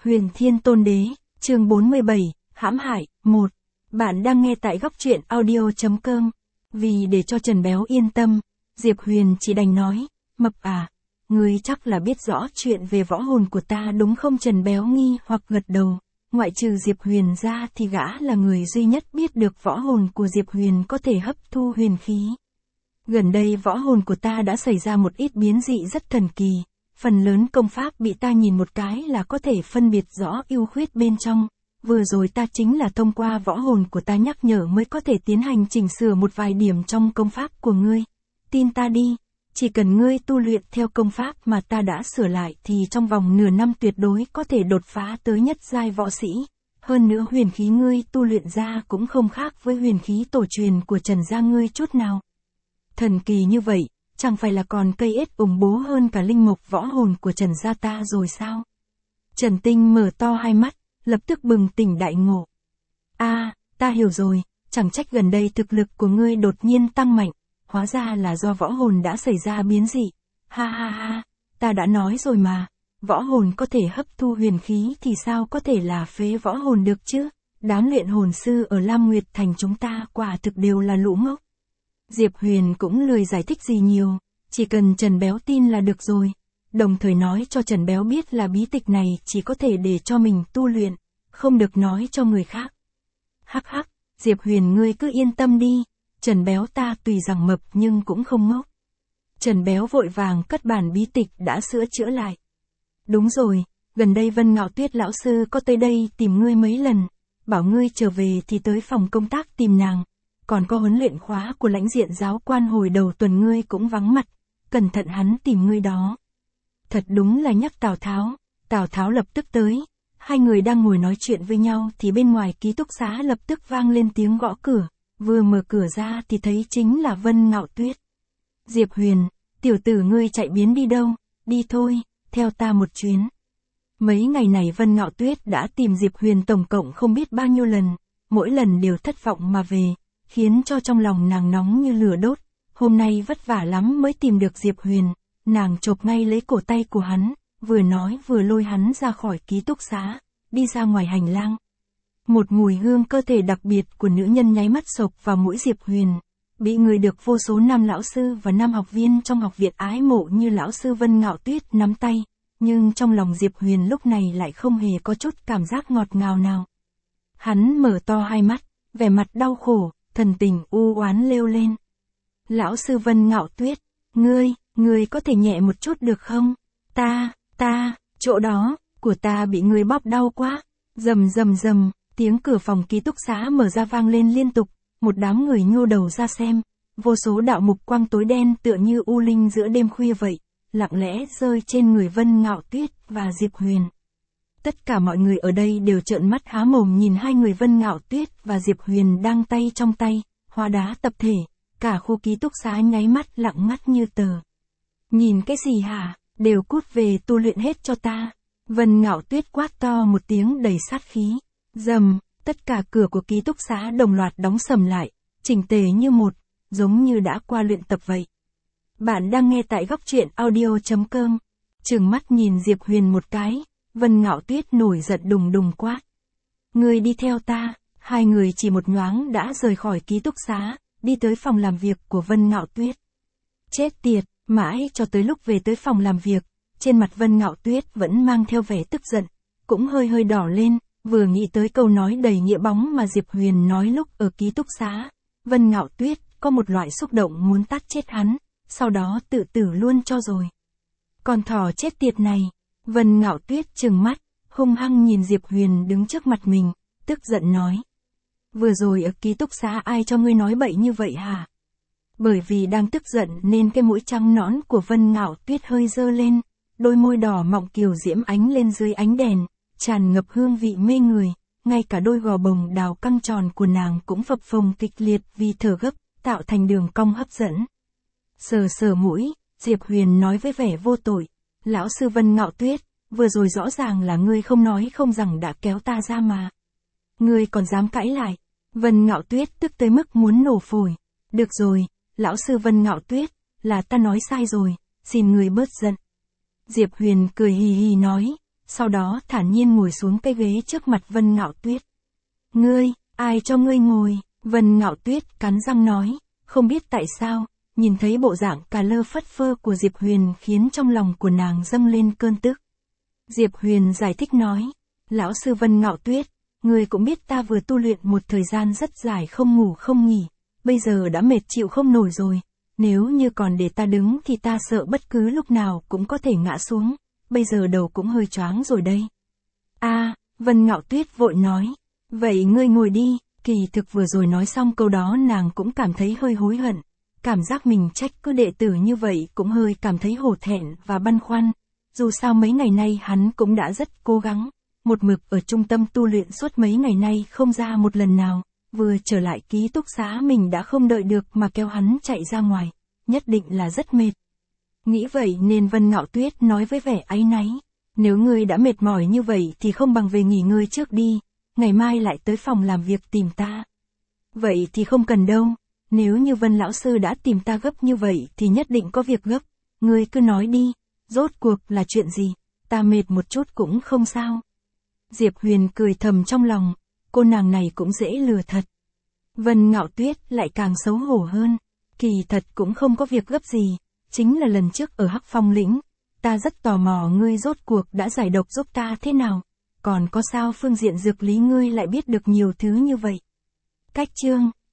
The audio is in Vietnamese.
Huyền Thiên Tôn Đế, chương 47, hãm hại, 1. Bạn đang nghe tại góc truyện audio.com. Vì để cho Trần Béo yên tâm, Diệp Huyền chỉ đành nói, Mập à, ngươi chắc là biết rõ chuyện về võ hồn của ta đúng không? Trần Béo nghi hoặc gật đầu. Ngoại trừ Diệp Huyền ra thì gã là người duy nhất biết được võ hồn của Diệp Huyền có thể hấp thu huyền khí. Gần đây võ hồn của ta đã xảy ra một ít biến dị rất thần kỳ. Phần lớn công pháp bị ta nhìn một cái là có thể phân biệt rõ ưu khuyết bên trong. Vừa rồi ta chính là thông qua võ hồn của ta nhắc nhở mới có thể tiến hành chỉnh sửa một vài điểm trong công pháp của ngươi. Tin ta đi, chỉ cần ngươi tu luyện theo công pháp mà ta đã sửa lại thì trong vòng nửa năm tuyệt đối có thể đột phá tới nhất giai võ sĩ. Hơn nữa huyền khí ngươi tu luyện ra cũng không khác với huyền khí tổ truyền của Trần gia ngươi chút nào. Thần kỳ như vậy, chẳng phải là còn cây ết ủng bố hơn cả linh mục võ hồn của Trần gia ta rồi sao? Trần Tinh mở to hai mắt, lập tức bừng tỉnh đại ngộ. Ta hiểu rồi, chẳng trách gần đây thực lực của ngươi đột nhiên tăng mạnh, hóa ra là do võ hồn đã xảy ra biến dị. Ha, ta đã nói rồi mà, võ hồn có thể hấp thu huyền khí thì sao có thể là phế võ hồn được chứ? Đám luyện hồn sư ở Lam Nguyệt Thành chúng ta quả thực đều là lũ ngốc. Diệp Huyền cũng lười giải thích gì nhiều, chỉ cần Trần Béo tin là được rồi, đồng thời nói cho Trần Béo biết là bí tịch này chỉ có thể để cho mình tu luyện, không được nói cho người khác. Hắc, Diệp Huyền ngươi cứ yên tâm đi, Trần Béo ta tùy rằng mập nhưng cũng không ngốc. Trần Béo vội vàng cất bản bí tịch đã sửa chữa lại. Đúng rồi, gần đây Vân Ngạo Tuyết lão sư có tới đây tìm ngươi mấy lần, bảo ngươi trở về thì tới phòng công tác tìm nàng. Còn có huấn luyện khóa của lãnh diện giáo quan hồi đầu tuần ngươi cũng vắng mặt, cẩn thận hắn tìm ngươi đó. Thật đúng là nhắc Tào Tháo lập tức tới, hai người đang ngồi nói chuyện với nhau thì bên ngoài ký túc xá lập tức vang lên tiếng gõ cửa, vừa mở cửa ra thì thấy chính là Vân Ngạo Tuyết. Diệp Huyền, tiểu tử ngươi chạy biến đi đâu, đi thôi, theo ta một chuyến. Mấy ngày này Vân Ngạo Tuyết đã tìm Diệp Huyền tổng cộng không biết bao nhiêu lần, mỗi lần đều thất vọng mà về, khiến cho trong lòng nàng nóng như lửa đốt. Hôm nay vất vả lắm mới tìm được Diệp Huyền, nàng chộp ngay lấy cổ tay của hắn, vừa nói vừa lôi hắn ra khỏi ký túc xá, đi ra ngoài hành lang. Một mùi hương cơ thể đặc biệt của nữ nhân nháy mắt xộc vào mũi Diệp Huyền, bị người được vô số nam lão sư và nam học viên trong học viện ái mộ như lão sư Vân Ngạo Tuyết nắm tay, nhưng trong lòng Diệp Huyền lúc này lại không hề có chút cảm giác ngọt ngào nào. Hắn mở to hai mắt, vẻ mặt đau khổ, thần tình u oán lêu lên. Lão sư Vân Ngạo Tuyết, ngươi có thể nhẹ một chút được không? Chỗ đó, của ta bị ngươi bóp đau quá. Rầm, tiếng cửa phòng ký túc xá mở ra vang lên liên tục, một đám người nhô đầu ra xem, vô số đạo mục quang tối đen tựa như u linh giữa đêm khuya vậy, lặng lẽ rơi trên người Vân Ngạo Tuyết và Diệp Huyền. Tất cả mọi người ở đây đều trợn mắt há mồm nhìn hai người Vân Ngạo Tuyết và Diệp Huyền đang tay trong tay, hóa đá tập thể, cả khu ký túc xá nháy mắt lặng ngắt như tờ. Nhìn cái gì hả, đều cút về tu luyện hết cho ta. Vân Ngạo Tuyết quát to một tiếng đầy sát khí. Rầm, tất cả cửa của ký túc xá đồng loạt đóng sầm lại, chỉnh tề như một, giống như đã qua luyện tập vậy. Bạn đang nghe tại góc truyện audio.com. Trừng mắt nhìn Diệp Huyền một cái, Vân Ngạo Tuyết nổi giận đùng quát. Ngươi đi theo ta. Hai người chỉ một nhoáng đã rời khỏi ký túc xá, đi tới phòng làm việc của Vân Ngạo Tuyết. Chết tiệt, mãi cho tới lúc về tới phòng làm việc, trên mặt Vân Ngạo Tuyết vẫn mang theo vẻ tức giận, cũng hơi đỏ lên, vừa nghĩ tới câu nói đầy nghĩa bóng mà Diệp Huyền nói lúc ở ký túc xá. Vân Ngạo Tuyết có một loại xúc động muốn tát chết hắn, sau đó tự tử luôn cho rồi. Con thỏ chết tiệt này, Vân Ngạo Tuyết trừng mắt, hung hăng nhìn Diệp Huyền đứng trước mặt mình, tức giận nói. Vừa rồi ở ký túc xá ai cho ngươi nói bậy như vậy hả? Bởi vì đang tức giận nên cái mũi trắng nõn của Vân Ngạo Tuyết hơi dơ lên, đôi môi đỏ mọng kiều diễm ánh lên dưới ánh đèn, tràn ngập hương vị mê người, ngay cả đôi gò bồng đào căng tròn của nàng cũng phập phồng kịch liệt vì thở gấp, tạo thành đường cong hấp dẫn. Sờ mũi, Diệp Huyền nói với vẻ vô tội. Lão sư Vân Ngạo Tuyết, vừa rồi rõ ràng là ngươi không nói không rằng đã kéo ta ra mà. Ngươi còn dám cãi lại. Vân Ngạo Tuyết tức tới mức muốn nổ phổi. Được rồi, lão sư Vân Ngạo Tuyết, là ta nói sai rồi, xin ngươi bớt giận. Diệp Huyền cười hì hì nói, sau đó thản nhiên ngồi xuống cái ghế trước mặt Vân Ngạo Tuyết. Ngươi, ai cho ngươi ngồi? Vân Ngạo Tuyết cắn răng nói, không biết tại sao, nhìn thấy bộ dạng cà lơ phất phơ của Diệp Huyền khiến trong lòng của nàng dâng lên cơn tức. Diệp Huyền giải thích nói, lão sư Vân Ngạo Tuyết, ngươi cũng biết ta vừa tu luyện một thời gian rất dài không ngủ không nghỉ, bây giờ đã mệt chịu không nổi rồi, nếu như còn để ta đứng thì ta sợ bất cứ lúc nào cũng có thể ngã xuống, bây giờ đầu cũng hơi choáng rồi đây. Vân Ngạo Tuyết vội nói, vậy ngươi ngồi đi. Kỳ thực vừa rồi nói xong câu đó nàng cũng cảm thấy hơi hối hận, cảm giác mình trách cứ đệ tử như vậy cũng hơi cảm thấy hổ thẹn và băn khoăn, dù sao mấy ngày nay hắn cũng đã rất cố gắng, một mực ở trung tâm tu luyện suốt mấy ngày nay không ra một lần nào, vừa trở lại ký túc xá mình đã không đợi được mà kéo hắn chạy ra ngoài, nhất định là rất mệt. Nghĩ vậy nên Vân Ngạo Tuyết nói với vẻ áy náy, nếu ngươi đã mệt mỏi như vậy thì không bằng về nghỉ ngơi trước đi, ngày mai lại tới phòng làm việc tìm ta. Vậy thì không cần đâu, nếu như Vân lão sư đã tìm ta gấp như vậy thì nhất định có việc gấp, ngươi cứ nói đi, rốt cuộc là chuyện gì, ta mệt một chút cũng không sao. Diệp Huyền cười thầm trong lòng, cô nàng này cũng dễ lừa thật. Vân Ngạo Tuyết lại càng xấu hổ hơn, kỳ thật cũng không có việc gấp gì, chính là lần trước ở Hắc Phong lĩnh, ta rất tò mò ngươi rốt cuộc đã giải độc giúp ta thế nào. Còn có sao phương diện dược lý ngươi lại biết được nhiều thứ như vậy? Cách chương